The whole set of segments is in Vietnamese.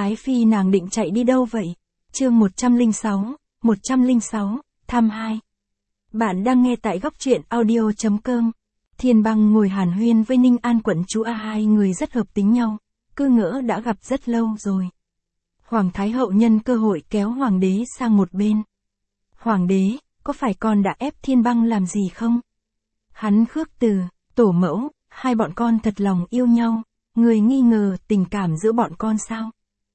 Ái Phi nàng định chạy đi đâu vậy? Chương 106, thăm 2. Bạn đang nghe tại góc truyện audio.com. Thiên Băng ngồi hàn huyên với Ninh An quận chúa, hai người rất hợp tính nhau, cứ ngỡ đã gặp rất lâu rồi. Hoàng Thái Hậu nhân cơ hội kéo Hoàng đế sang một bên. Hoàng đế, có phải con đã ép Thiên Băng làm gì không? Hắn khước từ, tổ mẫu, hai bọn con thật lòng yêu nhau, người nghi ngờ tình cảm giữa bọn con sao?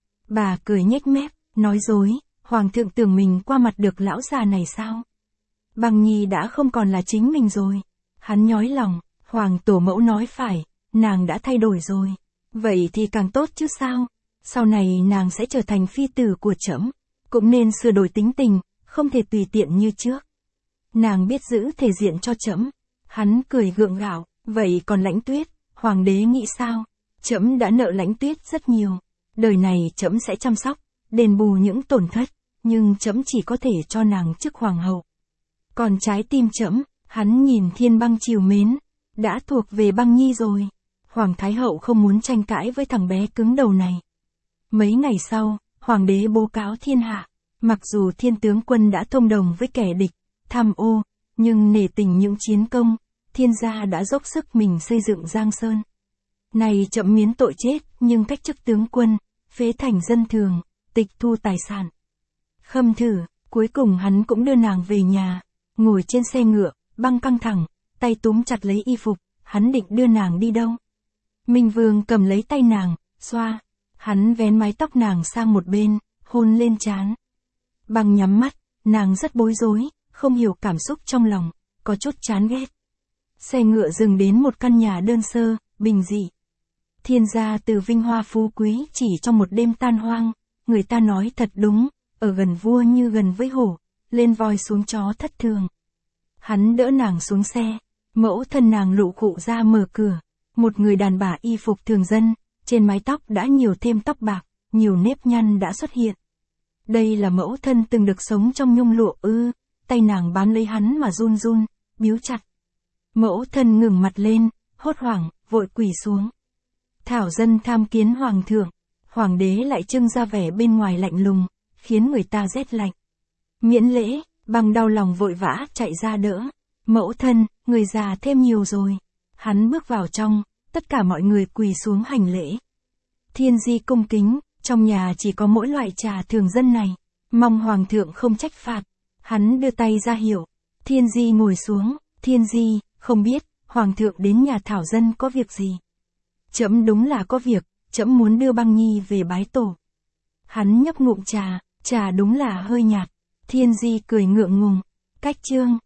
Bà cười nhếch mép, nói dối, Hoàng thượng tưởng mình qua mặt được lão già này sao? Băng Nhi đã không còn là chính mình rồi. Hắn nhói lòng, Hoàng tổ mẫu nói phải, nàng đã thay đổi rồi. Vậy thì càng tốt chứ sao? Sau này nàng sẽ trở thành phi tử của trẫm, cũng nên sửa đổi tính tình, không thể tùy tiện như trước. Nàng biết giữ thể diện cho trẫm. Hắn cười gượng gạo, vậy còn Lãnh Tuyết, Hoàng đế nghĩ sao? Trẫm đã nợ Lãnh Tuyết rất nhiều. Đời này trẫm sẽ chăm sóc, đền bù những tổn thất, nhưng trẫm chỉ có thể cho nàng chức hoàng hậu. Còn trái tim trẫm, hắn nhìn Thiên Băng trìu mến, đã thuộc về Băng Nhi rồi. Hoàng Thái Hậu không muốn tranh cãi với thằng bé cứng đầu này. Mấy ngày sau, Hoàng đế bố cáo thiên hạ, mặc dù Thiên tướng quân đã thông đồng với kẻ địch, tham ô, nhưng nể tình những chiến công, Thiên gia đã dốc sức mình xây dựng Giang Sơn. Này trẫm miễn tội chết, nhưng cách chức tướng quân, phế thành dân thường, tịch thu tài sản. Khâm thử, cuối cùng hắn cũng đưa nàng về nhà, ngồi trên xe ngựa, băng căng thẳng, tay túm chặt lấy y phục, hắn định đưa nàng đi đâu? Minh Vương cầm lấy tay nàng, xoa, hắn vén mái tóc nàng sang một bên, hôn lên trán. Băng nhắm mắt, nàng rất bối rối, không hiểu cảm xúc trong lòng, có chút chán ghét. Xe ngựa dừng đến một căn nhà đơn sơ, bình dị. Thiên gia từ vinh hoa phú quý chỉ trong một đêm tan hoang, người ta nói thật đúng, ở gần vua như gần với hổ, lên voi xuống chó thất thường. Hắn đỡ nàng xuống xe, mẫu thân nàng lụ khụ ra mở cửa, một người đàn bà y phục thường dân, trên mái tóc đã nhiều thêm tóc bạc, nhiều nếp nhăn đã xuất hiện. Đây là mẫu thân từng được sống trong nhung lụa ư? Tay nàng bám lấy hắn mà run run, biếu chặt. Mẫu thân ngừng mặt lên, hốt hoảng, vội quỳ xuống. Thảo dân tham kiến hoàng thượng. Hoàng đế lại trưng ra vẻ bên ngoài lạnh lùng, khiến người ta rét lạnh. Miễn lễ, Băng đau lòng vội vã chạy ra đỡ. Mẫu thân, người già thêm nhiều rồi. Hắn bước vào trong, tất cả mọi người quỳ xuống hành lễ. Thiên di cung kính, trong nhà chỉ có mỗi loại trà thường dân này, mong hoàng thượng không trách phạt. Hắn đưa tay ra hiệu, Thiên di ngồi xuống. Thiên di, không biết, hoàng thượng đến nhà Thảo dân có việc gì? Trẫm đúng là có việc, trẫm muốn đưa Băng Nhi về bái tổ. Hắn nhấp ngụm trà, trà đúng là hơi nhạt. Thiên di cười ngượng ngùng, cách chương.